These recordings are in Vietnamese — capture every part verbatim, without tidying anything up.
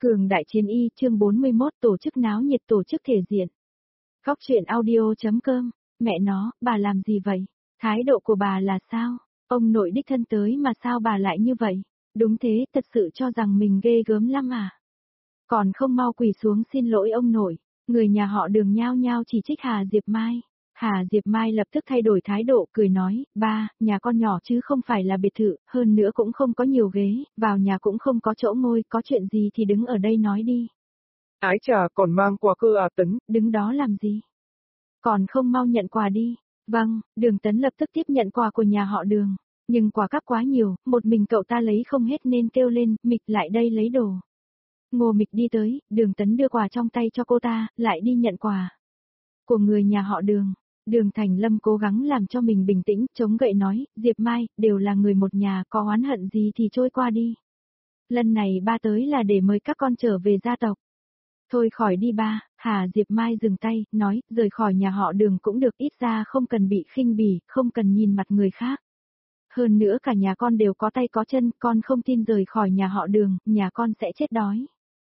Cường đại chiến y chương bốn mươi mốt tổ chức náo nhiệt tổ chức thể diện. Góc truyện audio.com, mẹ nó, bà làm gì vậy? Thái độ của bà là sao? Ông nội đích thân tới mà sao bà lại như vậy? Đúng thế, thật sự cho rằng mình ghê gớm lắm à? Còn không mau quỳ xuống xin lỗi ông nội. Người nhà họ Đường nhao nhao chỉ trích Hà Diệp Mai. Hà Diệp Mai lập tức thay đổi thái độ cười nói, ba, nhà con nhỏ chứ không phải là biệt thự, hơn nữa cũng không có nhiều ghế, vào nhà cũng không có chỗ ngồi, có chuyện gì thì đứng ở đây nói đi. Ái chà, còn mang quà cơ à Tấn? Đứng đó làm gì? Còn không mau nhận quà đi. Vâng, Đường Tấn lập tức tiếp nhận quà của nhà họ Đường. Nhưng quà cắp quá nhiều, một mình cậu ta lấy không hết nên kêu lên, Mịch lại đây lấy đồ. Ngô Mịch đi tới, Đường Tấn đưa quà trong tay cho cô ta, lại đi nhận quà của người nhà họ Đường. Đường Thành Lâm cố gắng làm cho mình bình tĩnh, chống gậy nói, Diệp Mai, đều là người một nhà, có oán hận gì thì trôi qua đi. Lần này ba tới là để mời các con trở về gia tộc. Thôi khỏi đi ba, Hà Diệp Mai dừng tay, nói, rời khỏi nhà họ Đường cũng được, ít ra không cần bị khinh bỉ, không cần nhìn mặt người khác. Hơn nữa cả nhà con đều có tay có chân, con không tin rời khỏi nhà họ Đường, nhà con sẽ chết đói.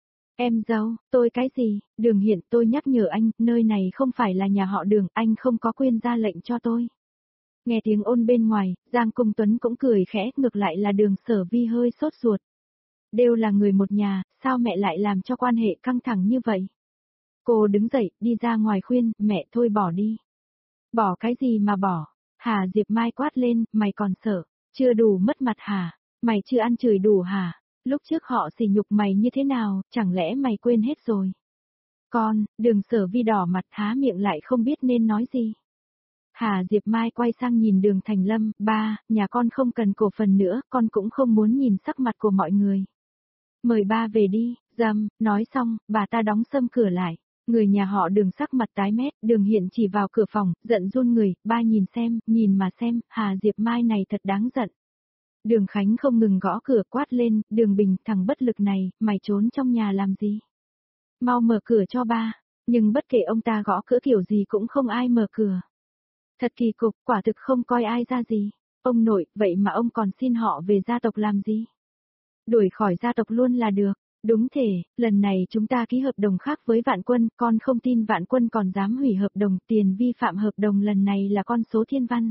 Em dâu, tôi cái gì? Đường Hiện, tôi nhắc nhở anh, nơi này không phải là nhà họ Đường, anh không có quyền ra lệnh cho tôi. Nghe tiếng ôn bên ngoài, Giang Cung Tuấn cũng cười khẽ, ngược lại là Đường Sở Vi hơi sốt ruột. Đều là người một nhà, sao mẹ lại làm cho quan hệ căng thẳng như vậy? Cô đứng dậy, đi ra ngoài khuyên, mẹ thôi bỏ đi. Bỏ cái gì mà bỏ? Hà Diệp Mai quát lên, mày còn sợ, chưa đủ mất mặt hả? Mày chưa ăn chửi đủ hả? Lúc trước họ sỉ nhục mày như thế nào, chẳng lẽ mày quên hết rồi? Con, Đường Sở Vi đỏ mặt há miệng lại không biết nên nói gì. Hà Diệp Mai quay sang nhìn Đường Thành Lâm, ba, nhà con không cần cổ phần nữa, con cũng không muốn nhìn sắc mặt của mọi người. Mời ba về đi, dầm, nói xong, bà ta đóng sầm cửa lại. Người nhà họ Đường sắc mặt tái mét, Đường Hiện chỉ vào cửa phòng, giận run người, ba nhìn xem, nhìn mà xem, Hà Diệp Mai này thật đáng giận. Đường Khánh không ngừng gõ cửa quát lên, Đường Bình, thằng bất lực này, mày trốn trong nhà làm gì? Mau mở cửa cho ba, nhưng bất kể ông ta gõ cửa kiểu gì cũng không ai mở cửa. Thật kỳ cục, quả thực không coi ai ra gì. Ông nội, vậy mà ông còn xin họ về gia tộc làm gì? Đuổi khỏi gia tộc luôn là được. Đúng thể, lần này chúng ta ký hợp đồng khác với Vạn Quân, con không tin Vạn Quân còn dám hủy hợp đồng, tiền vi phạm hợp đồng lần này là con số thiên văn.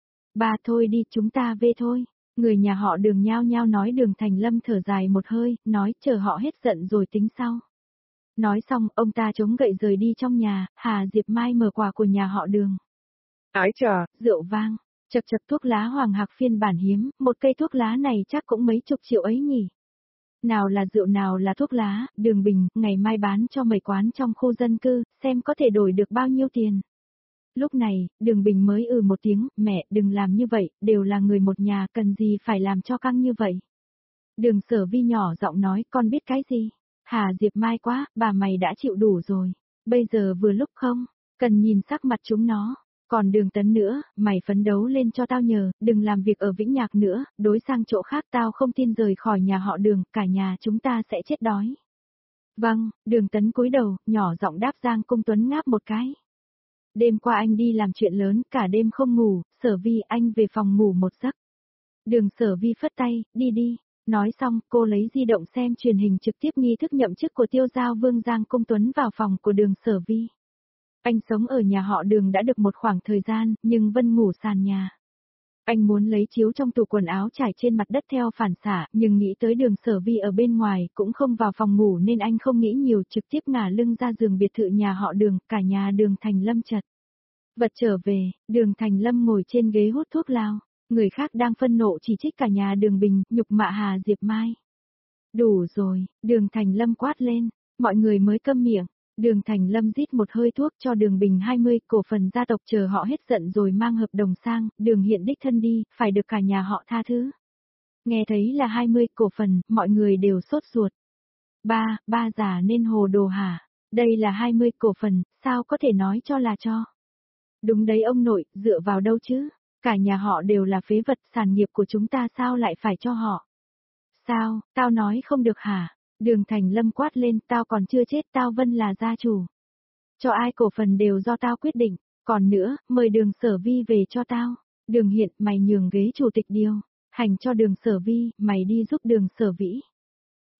Ba thôi đi, chúng ta về thôi. Người nhà họ Đường nhao nhao nói. Đường Thành Lâm thở dài một hơi, nói chờ họ hết giận rồi tính sau. Nói xong, ông ta chống gậy rời đi trong nhà, Hà Diệp Mai mở quà của nhà họ Đường. Ái chà, rượu vang, chật chật thuốc lá Hoàng Hạc phiên bản hiếm, một cây thuốc lá này chắc cũng mấy chục triệu ấy nhỉ. Nào là rượu nào là thuốc lá, Đường Bình, ngày mai bán cho mấy quán trong khu dân cư, xem có thể đổi được bao nhiêu tiền. Lúc này, Đường Bình mới ừ một tiếng, mẹ, đừng làm như vậy, đều là người một nhà, cần gì phải làm cho căng như vậy. Đường Sở Vi nhỏ giọng nói, con biết cái gì? Hà Diệp Mai quá, bà mày đã chịu đủ rồi. Bây giờ vừa lúc không, cần nhìn sắc mặt chúng nó. Còn Đường Tấn nữa, mày phấn đấu lên cho tao nhờ, đừng làm việc ở Vĩnh Nhạc nữa, đối sang chỗ khác tao không tin rời khỏi nhà họ Đường, cả nhà chúng ta sẽ chết đói. Vâng, Đường Tấn cúi đầu, nhỏ giọng đáp. Giang Cung Tuấn ngáp một cái. Đêm qua anh đi làm chuyện lớn, cả đêm không ngủ, Sở Vi anh về phòng ngủ một giấc. Đường Sở Vi phất tay, đi đi. Nói xong, cô lấy di động xem truyền hình trực tiếp nghi thức nhậm chức của Tiêu Giao Vương. Giang Cung Tuấn vào phòng của Đường Sở Vi. Anh sống ở nhà họ Đường đã được một khoảng thời gian, nhưng vẫn ngủ sàn nhà. Anh muốn lấy chiếu trong tủ quần áo trải trên mặt đất theo phản xạ, nhưng nghĩ tới Đường Sở Vi ở bên ngoài, cũng không vào phòng ngủ nên anh không nghĩ nhiều, trực tiếp ngả lưng ra giường biệt thự nhà họ Đường, cả nhà Đường Thành Lâm chật vật trở về. Đường Thành Lâm ngồi trên ghế hút thuốc lao, người khác đang phân nộ chỉ trích cả nhà Đường Bình, nhục mạ Hà Diệp Mai. Đủ rồi, Đường Thành Lâm quát lên, mọi người mới câm miệng. Đường Thành Lâm rít một hơi thuốc cho Đường Bình hai mươi, cổ phần gia tộc chờ họ hết giận rồi mang hợp đồng sang, Đường Hiện đích thân đi, phải được cả nhà họ tha thứ. Nghe thấy là hai mươi cổ phần, mọi người đều sốt ruột. Ba, ba già nên hồ đồ hả? Đây là hai mươi cổ phần, sao có thể nói cho là cho? Đúng đấy ông nội, dựa vào đâu chứ? Cả nhà họ đều là phế vật, sản nghiệp của chúng ta sao lại phải cho họ? Sao, tao nói không được hả? Đường Thành Lâm quát lên, tao còn chưa chết, tao Vân là gia chủ. Cho ai cổ phần đều do tao quyết định, còn nữa, mời Đường Sở Vi về cho tao. Đường Hiện, mày nhường ghế chủ tịch điều, hành cho Đường Sở Vi, mày đi giúp Đường Sở Vĩ.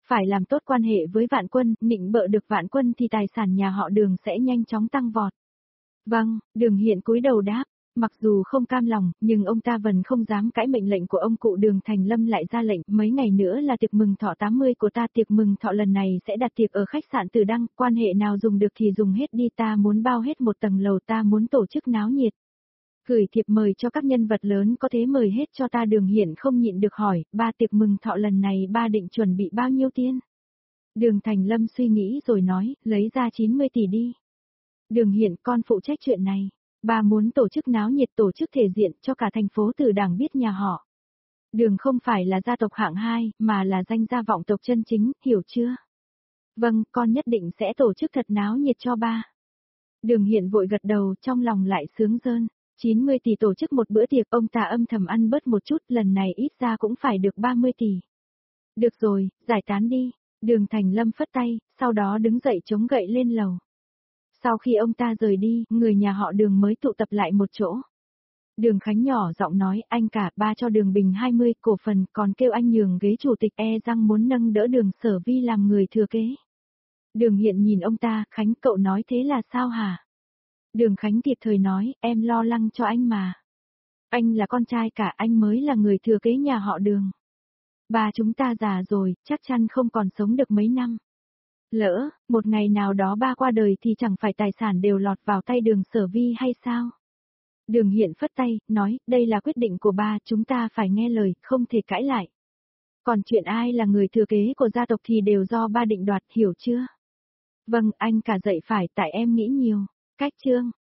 Phải làm tốt quan hệ với Vạn Quân, nịnh bợ được Vạn Quân thì tài sản nhà họ Đường sẽ nhanh chóng tăng vọt. Vâng, Đường Hiện cúi đầu đáp. Mặc dù không cam lòng, nhưng ông ta vẫn không dám cãi mệnh lệnh của ông cụ Đường Thành Lâm lại ra lệnh, mấy ngày nữa là tiệc mừng thọ tám mươi của ta, tiệc mừng thọ lần này sẽ đặt tiệc ở khách sạn Từ Đăng, quan hệ nào dùng được thì dùng hết đi, ta muốn bao hết một tầng lầu, ta muốn tổ chức náo nhiệt. Gửi thiệp mời cho các nhân vật lớn có thế mời hết cho ta. Đường Hiện không nhịn được hỏi, ba tiệc mừng thọ lần này ba định chuẩn bị bao nhiêu tiền? Đường Thành Lâm suy nghĩ rồi nói, lấy ra chín mươi tỷ đi. Đường Hiện, con phụ trách chuyện này. Ba muốn tổ chức náo nhiệt, tổ chức thể diện cho cả thành phố Từ Đảng biết nhà họ Đường không phải là gia tộc hạng hai, mà là danh gia vọng tộc chân chính, hiểu chưa? Vâng, con nhất định sẽ tổ chức thật náo nhiệt cho ba. Đường Hiện vội gật đầu, trong lòng lại sướng rơn. chín mươi tỷ tổ chức một bữa tiệc, ông ta âm thầm ăn bớt một chút, lần này ít ra cũng phải được ba mươi tỷ. Được rồi, giải tán đi. Đường Thành Lâm phất tay, sau đó đứng dậy chống gậy lên lầu. Sau khi ông ta rời đi, người nhà họ Đường mới tụ tập lại một chỗ. Đường Khánh nhỏ giọng nói, anh cả, ba cho Đường Bình hai mươi cổ phần, còn kêu anh nhường ghế chủ tịch, e rằng muốn nâng đỡ Đường Sở Vi làm người thừa kế. Đường Hiện nhìn ông ta, Khánh cậu nói thế là sao hả? Đường Khánh kịp thời nói, em lo lắng cho anh mà. Anh là con trai cả, anh mới là người thừa kế nhà họ Đường. Ba chúng ta già rồi, chắc chắn không còn sống được mấy năm. Lỡ, một ngày nào đó ba qua đời thì chẳng phải tài sản đều lọt vào tay Đường Sở Vi hay sao? Đường Hiện phất tay, nói, đây là quyết định của ba, chúng ta phải nghe lời, không thể cãi lại. Còn chuyện ai là người thừa kế của gia tộc thì đều do ba định đoạt, hiểu chưa? Vâng, anh cả dạy phải, tại em nghĩ nhiều. Cách chương.